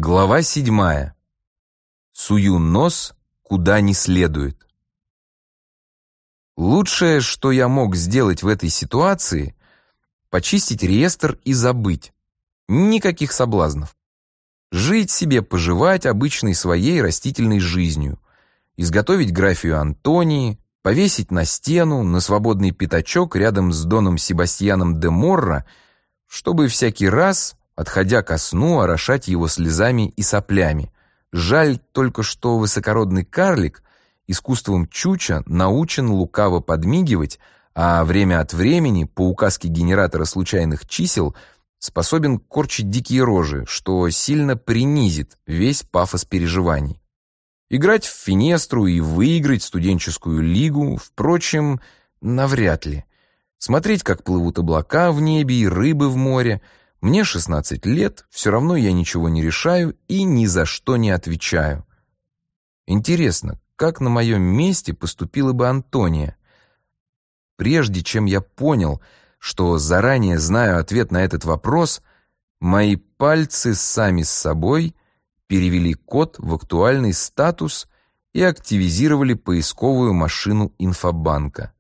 Глава 7. Сую нос куда не следует. Лучшее, что я мог сделать в этой ситуации, почистить реестр и забыть. Никаких соблазнов. Жить себе, поживать обычной своей растительной жизнью. Изготовить графию Антонии, повесить на стену, на свободный пятачок рядом с доном Себастьяном де Морро, чтобы всякий раз, отходя ко сну, орошать его слезами и соплями. Жаль только, что высокородный карлик искусством Чуча научен лукаво подмигивать, а время от времени, по указке генератора случайных чисел, способен корчить дикие рожи, что сильно принизит весь пафос переживаний. Играть в финестру и выиграть студенческую лигу, впрочем, навряд ли. Смотреть, как плывут облака в небе и рыбы в море. Мне 16 лет, все равно я ничего не решаю и ни за что не отвечаю. Интересно, как на моем месте поступила бы Антония? Прежде чем я понял, что заранее знаю ответ на этот вопрос, мои пальцы сами с собой перевели код в актуальный статус и активизировали поисковую машину инфобанка.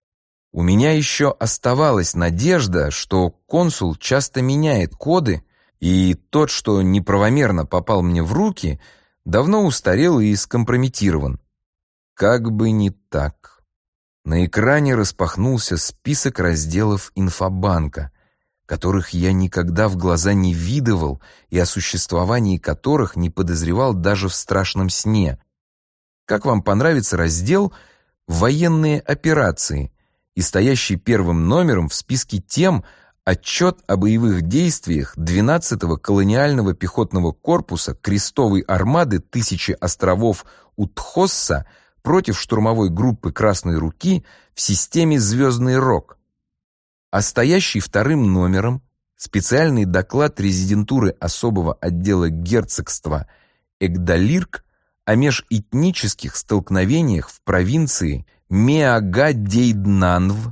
У меня еще оставалась надежда, что консул часто меняет коды, и тот, что неправомерно попал мне в руки, давно устарел и скомпрометирован. Как бы не так. На экране распахнулся список разделов инфобанка, которых я никогда в глаза не видывал и о существовании которых не подозревал даже в страшном сне. Как вам понравится раздел «Военные операции» и стоящий первым номером в списке тем «Отчет о боевых действиях 12-го колониального пехотного корпуса крестовой армады 1000 островов Утхосса против штурмовой группы Красной Руки в системе «Звездный Рог». А стоящий вторым номером специальный доклад резидентуры особого отдела герцогства Эгдалирк о межэтнических столкновениях в провинции Меагадейднанв.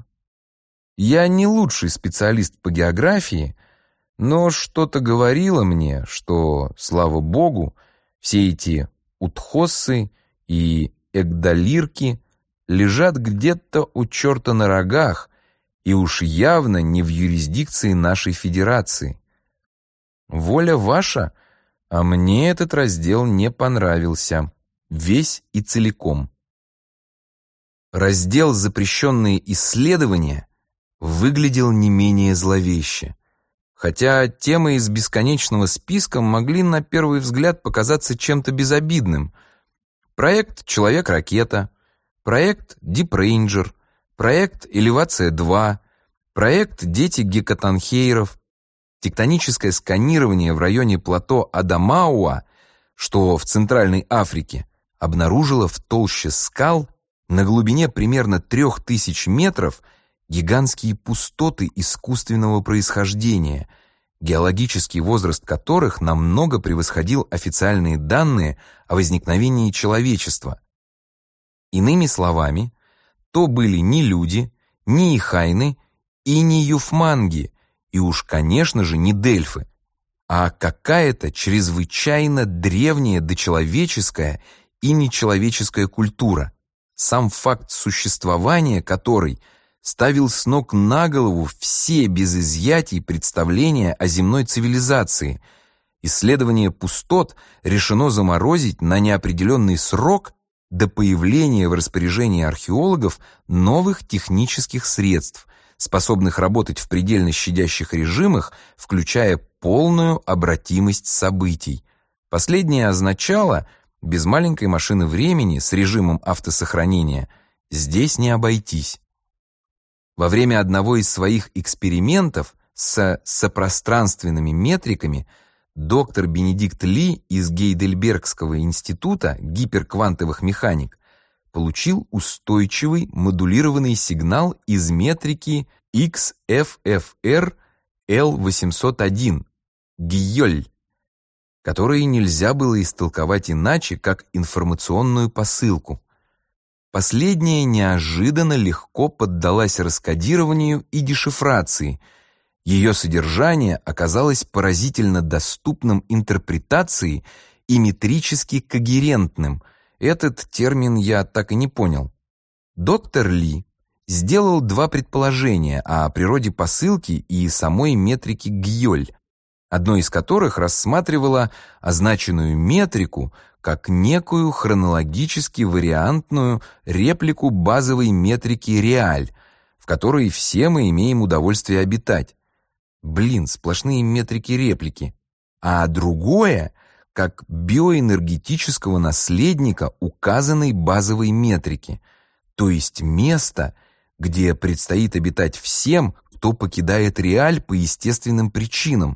Я не лучший специалист по географии, но что-то говорило мне, что, слава богу, все эти Утхоссы и Эгдалирки лежат где-то у черта на рогах и уж явно не в юрисдикции нашей федерации. Воля ваша, а мне этот раздел не понравился, весь и целиком. Раздел «Запрещенные исследования» выглядел не менее зловеще, хотя темы из бесконечного списка могли на первый взгляд показаться чем-то безобидным. Проект «Человек-ракета», проект «Дип Рейнджер», проект «Элевация-2», проект «Дети гекатонхейров», тектоническое сканирование в районе плато Адамауа, что в Центральной Африке, обнаружило в толще скал на глубине примерно 3000 метров гигантские пустоты искусственного происхождения, геологический возраст которых намного превосходил официальные данные о возникновении человечества. Иными словами, то были не люди, не ихайны и не юфманги, и уж, конечно же, не дельфы, а какая-то чрезвычайно древняя дочеловеческая и нечеловеческая культура, сам факт существования которой ставил с ног на голову все без изъятий представления о земной цивилизации. Исследование пустот решено заморозить на неопределенный срок до появления в распоряжении археологов новых технических средств, способных работать в предельно щадящих режимах, включая полную обратимость событий. Последнее означало, без маленькой машины времени с режимом автосохранения здесь не обойтись. Во время одного из своих экспериментов с сопространственными метриками доктор Бенедикт Ли из Гейдельбергского института гиперквантовых механик получил устойчивый модулированный сигнал из метрики XFFR L801 Гийоль, которые нельзя было истолковать иначе, как информационную посылку. Последняя неожиданно легко поддалась раскодированию и дешифрации, Ее содержание оказалось поразительно доступным интерпретации и метрически когерентным. Этот термин я так и не понял. Доктор Ли сделал два предположения о природе посылки и самой метрики Гьоль, одно из которых рассматривало означенную метрику как некую хронологически вариантную реплику базовой метрики Реаль, в которой все мы имеем удовольствие обитать. Блин, сплошные метрики-реплики. А другое — как биоэнергетического наследника указанной базовой метрики, то есть место, где предстоит обитать всем, кто покидает Реаль по естественным причинам.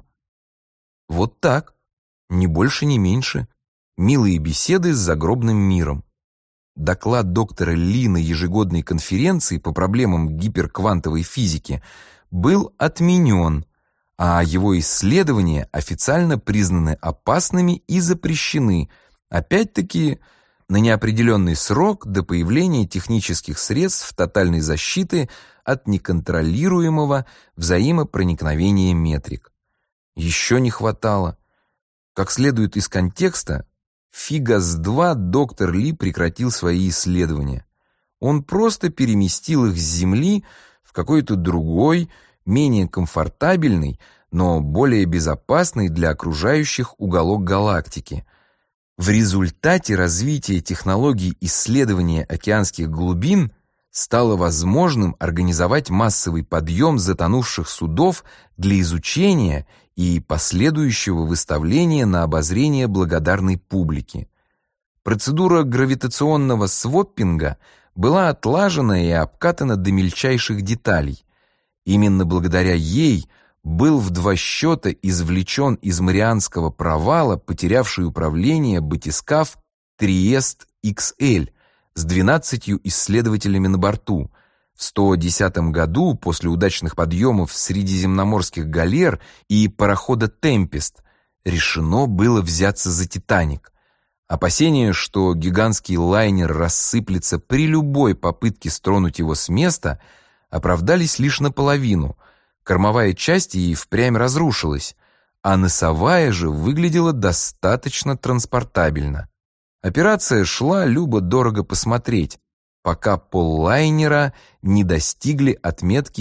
Вот так, ни больше, ни меньше. Милые беседы с загробным миром. Доклад доктора Ли на ежегодной конференции по проблемам гиперквантовой физики был отменен, а его исследования официально признаны опасными и запрещены, опять-таки, на неопределенный срок до появления технических средств тотальной защиты от неконтролируемого взаимопроникновения метрик. Еще не хватало. Как следует из контекста, Фигас-2 доктор Ли прекратил свои исследования. Он просто переместил их с Земли в какой-то другой, менее комфортабельный, но более безопасный для окружающих уголок галактики. В результате развития технологий исследования океанских глубин стало возможным организовать массовый подъем затонувших судов для изучения и последующего выставления на обозрение благодарной публики. Процедура гравитационного своппинга была отлажена и обкатана до мельчайших деталей. Именно благодаря ей был в 2 счета извлечен из Марианского провала потерявший управление батискаф Триест XL с 12 исследователями на борту. В 110 году, после удачных подъемов средиземноморских галер и парохода «Темпест», решено было взяться за «Титаник». Опасения, что гигантский лайнер рассыплется при любой попытке стронуть его с места, оправдались лишь наполовину. Кормовая часть и впрямь разрушилась, а носовая же выглядела достаточно транспортабельно. Операция шла любо-дорого посмотреть, пока поллайнера не достигли отметки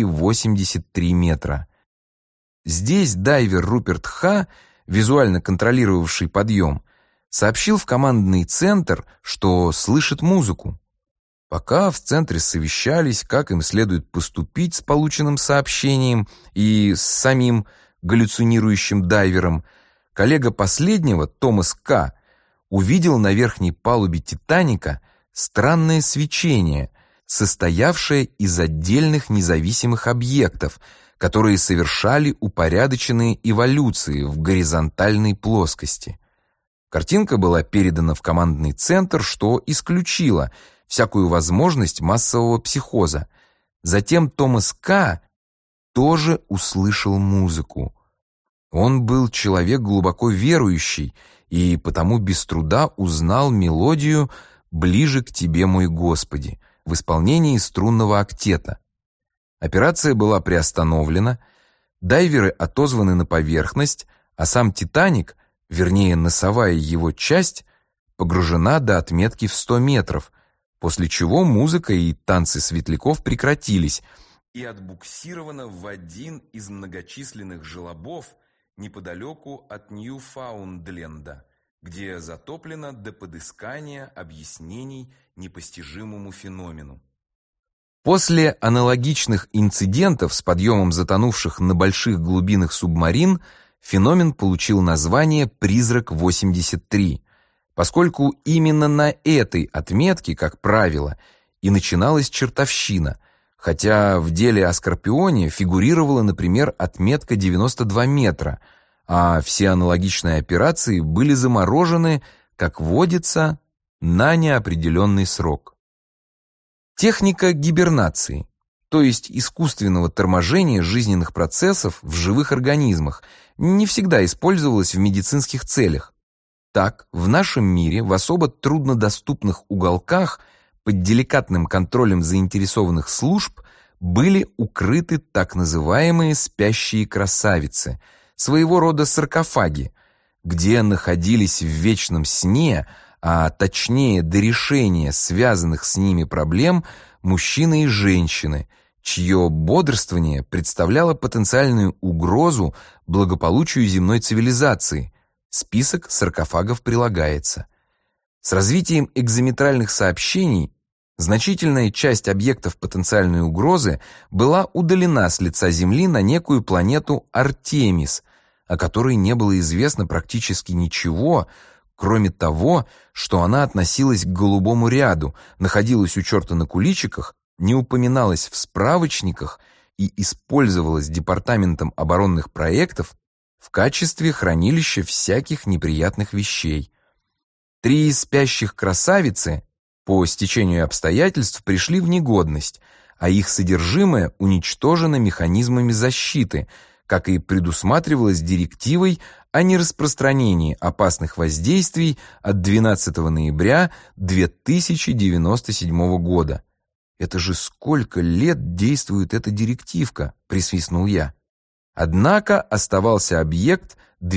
83 метра. Здесь дайвер Руперт Ха, визуально контролировавший подъем, сообщил в командный центр, что слышит музыку. Пока в центре совещались, как им следует поступить с полученным сообщением и с самим галлюцинирующим дайвером, коллега последнего, Томас К., увидел на верхней палубе «Титаника» странное свечение, состоявшее из отдельных независимых объектов, которые совершали упорядоченные эволюции в горизонтальной плоскости. Картинка была передана в командный центр, что исключило всякую возможность массового психоза. Затем Томас К. тоже услышал музыку. Он был человек глубоко верующий и потому без труда узнал мелодию «Ближе к тебе, мой Господи» в исполнении струнного октета. Операция была приостановлена, дайверы отозваны на поверхность, а сам «Титаник», вернее носовая его часть, погружена до отметки в 100 метров, после чего музыка и танцы светляков прекратились и отбуксирована в один из многочисленных желобов неподалеку от Ньюфаундленда, где затоплено до подыскания объяснений непостижимому феномену. После аналогичных инцидентов с подъемом затонувших на больших глубинах субмарин феномен получил название «Призрак-83», поскольку именно на этой отметке, как правило, и начиналась чертовщина, хотя в деле о Скорпионе фигурировала, например, отметка 92 метра, а все аналогичные операции были заморожены, как водится, на неопределенный срок. Техника гибернации, то есть искусственного торможения жизненных процессов в живых организмах, не всегда использовалась в медицинских целях. Так, в нашем мире в особо труднодоступных уголках под деликатным контролем заинтересованных служб были укрыты так называемые спящие красавицы, своего рода саркофаги, где находились в вечном сне, а точнее до решения связанных с ними проблем, мужчины и женщины, чье бодрствование представляло потенциальную угрозу благополучию земной цивилизации. Список саркофагов прилагается. С развитием экзометральных сообщений значительная часть объектов потенциальной угрозы была удалена с лица Земли на некую планету Артемис, о которой не было известно практически ничего, кроме того, что она относилась к голубому ряду, находилась у черта на куличиках, не упоминалась в справочниках и использовалась Департаментом оборонных проектов в качестве хранилища всяких неприятных вещей. 3 спящих красавицы по стечению обстоятельств пришли в негодность, а их содержимое уничтожено механизмами защиты, как и предусматривалось директивой о нераспространении опасных воздействий от 12 ноября 2097 года. «Это же сколько лет действует эта директивка?» — присвистнул я. Однако оставался объект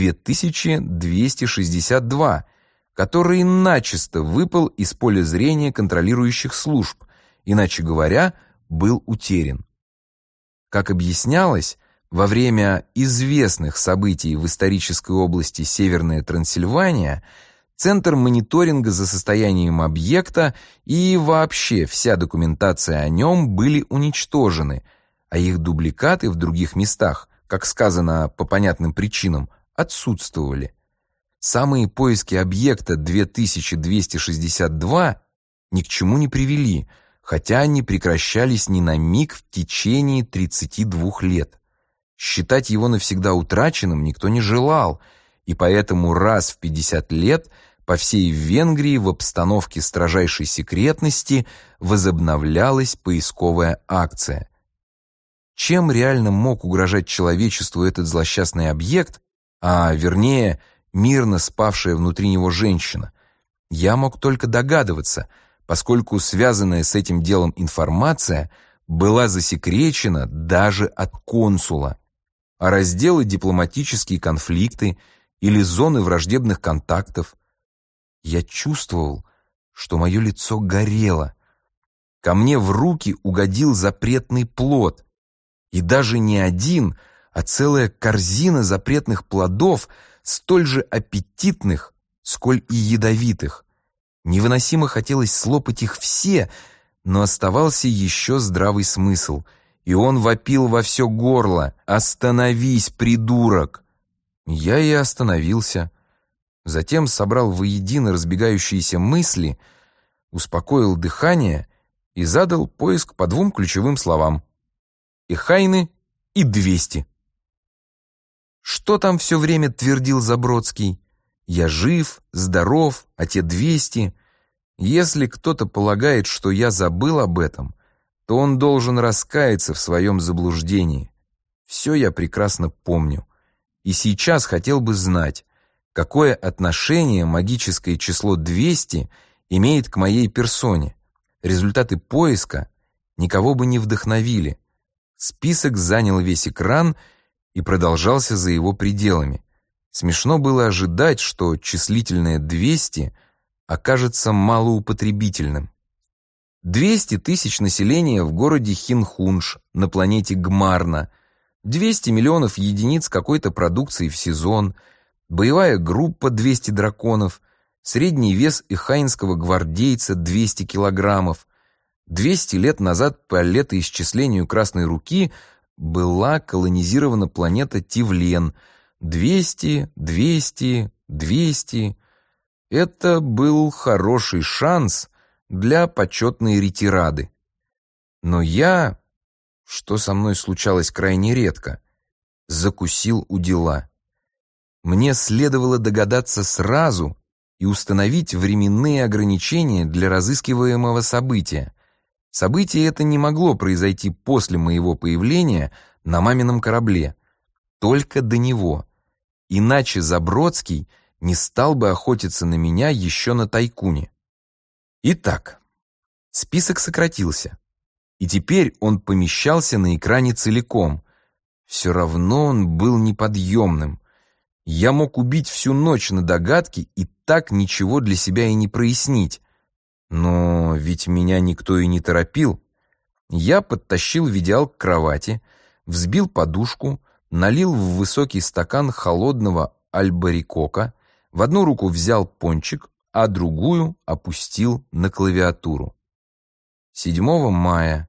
2262, который начисто выпал из поля зрения контролирующих служб, иначе говоря, был утерян. Как объяснялось, во время известных событий в исторической области Северная Трансильвания Центр мониторинга за состоянием объекта и вообще вся документация о нем были уничтожены, а их дубликаты в других местах, как сказано по понятным причинам, отсутствовали. Самые поиски объекта 2262 ни к чему не привели, хотя они прекращались ни на миг в течение 32 лет. Считать его навсегда утраченным никто не желал, и поэтому раз в 50 лет по всей Венгрии в обстановке строжайшей секретности возобновлялась поисковая акция. Чем реально мог угрожать человечеству этот злосчастный объект, а вернее, мирно спавшая внутри него женщина, я мог только догадываться, поскольку связанная с этим делом информация была засекречена даже от консула. А разделы дипломатические конфликты или зоны враждебных контактов. Я чувствовал, что мое лицо горело. Ко мне в руки угодил запретный плод. И даже не один, а целая корзина запретных плодов, столь же аппетитных, сколь и ядовитых. Невыносимо хотелось слопать их все, но оставался еще здравый смысл, и он вопил во все горло: «Остановись, придурок!» Я и остановился. Затем собрал воедино разбегающиеся мысли, успокоил дыхание и задал поиск по 2 ключевым словам: «Эхайны» и «200». Что там все время твердил Забродский? «Я жив, здоров, а те 200». Если кто-то полагает, что я забыл об этом, то он должен раскаяться в своем заблуждении. Все я прекрасно помню. И сейчас хотел бы знать, какое отношение магическое число 200 имеет к моей персоне. Результаты поиска никого бы не вдохновили. Список занял весь экран и продолжался за его пределами. Смешно было ожидать, что числительное 200 окажется малоупотребительным. 200 тысяч населения в городе Хинхунш на планете Гмарна, 200 миллионов единиц какой-то продукции в сезон, боевая группа 200 драконов, средний вес эхайнского гвардейца 200 килограммов. 200 лет назад по летоисчислению Красной Руки была колонизирована планета Тивлен. 200, 200, 200. Это был хороший шанс для почетной ретирады. Но я, что со мной случалось крайне редко, закусил у дела. Мне следовало догадаться сразу и установить временные ограничения для разыскиваемого события. Событие это не могло произойти после моего появления на мамином корабле, только до него. Иначе Забродский не стал бы охотиться на меня еще на Тайкуне. Итак, список сократился. и теперь он помещался на экране целиком. Все равно он был неподъемным. Я мог убить всю ночь на догадки и так ничего для себя и не прояснить. Но ведь меня никто и не торопил. Я подтащил видеал к кровати, взбил подушку, налил в высокий стакан холодного альбарикока, в одну руку взял пончик, а другую опустил на клавиатуру. 7 мая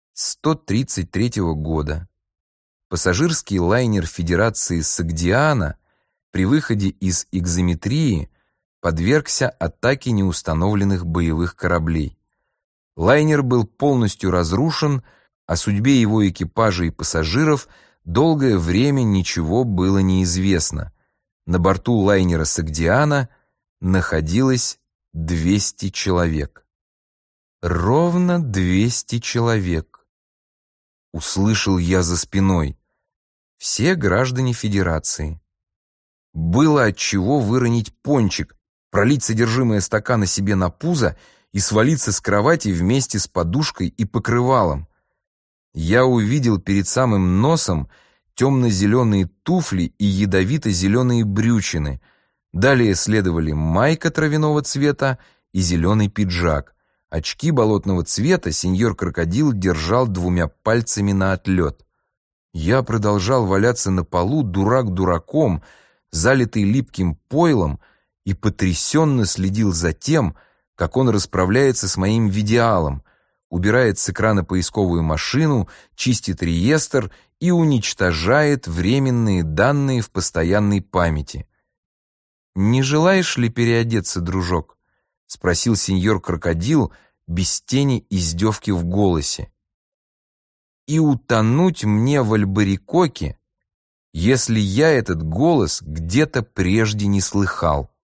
133 года пассажирский лайнер Федерации Согдиана при выходе из экзометрии подвергся атаке неустановленных боевых кораблей. Лайнер был полностью разрушен, о судьбе его экипажа и пассажиров долгое время ничего было неизвестно. На борту лайнера Согдиана находилось 200 человек. Ровно 200 человек. Услышал я за спиной. Все граждане Федерации. Было отчего выронить пончик, пролить содержимое стакана себе на пузо и свалиться с кровати вместе с подушкой и покрывалом. Я увидел перед самым носом темно-зеленые туфли и ядовито-зеленые брючины. Далее следовали майка травяного цвета и зеленый пиджак. Очки болотного цвета сеньор-крокодил держал 2 пальцами на отлет. Я продолжал валяться на полу, дурак дураком, залитый липким пойлом, и потрясенно следил за тем, как он расправляется с моим видеалом, убирает с экрана поисковую машину, чистит реестр и уничтожает временные данные в постоянной памяти. «Не желаешь ли переодеться, дружок?» — спросил сеньор-крокодил без тени издевки в голосе. «И утонуть мне в альбарикоке, если я этот голос где-то прежде не слыхал».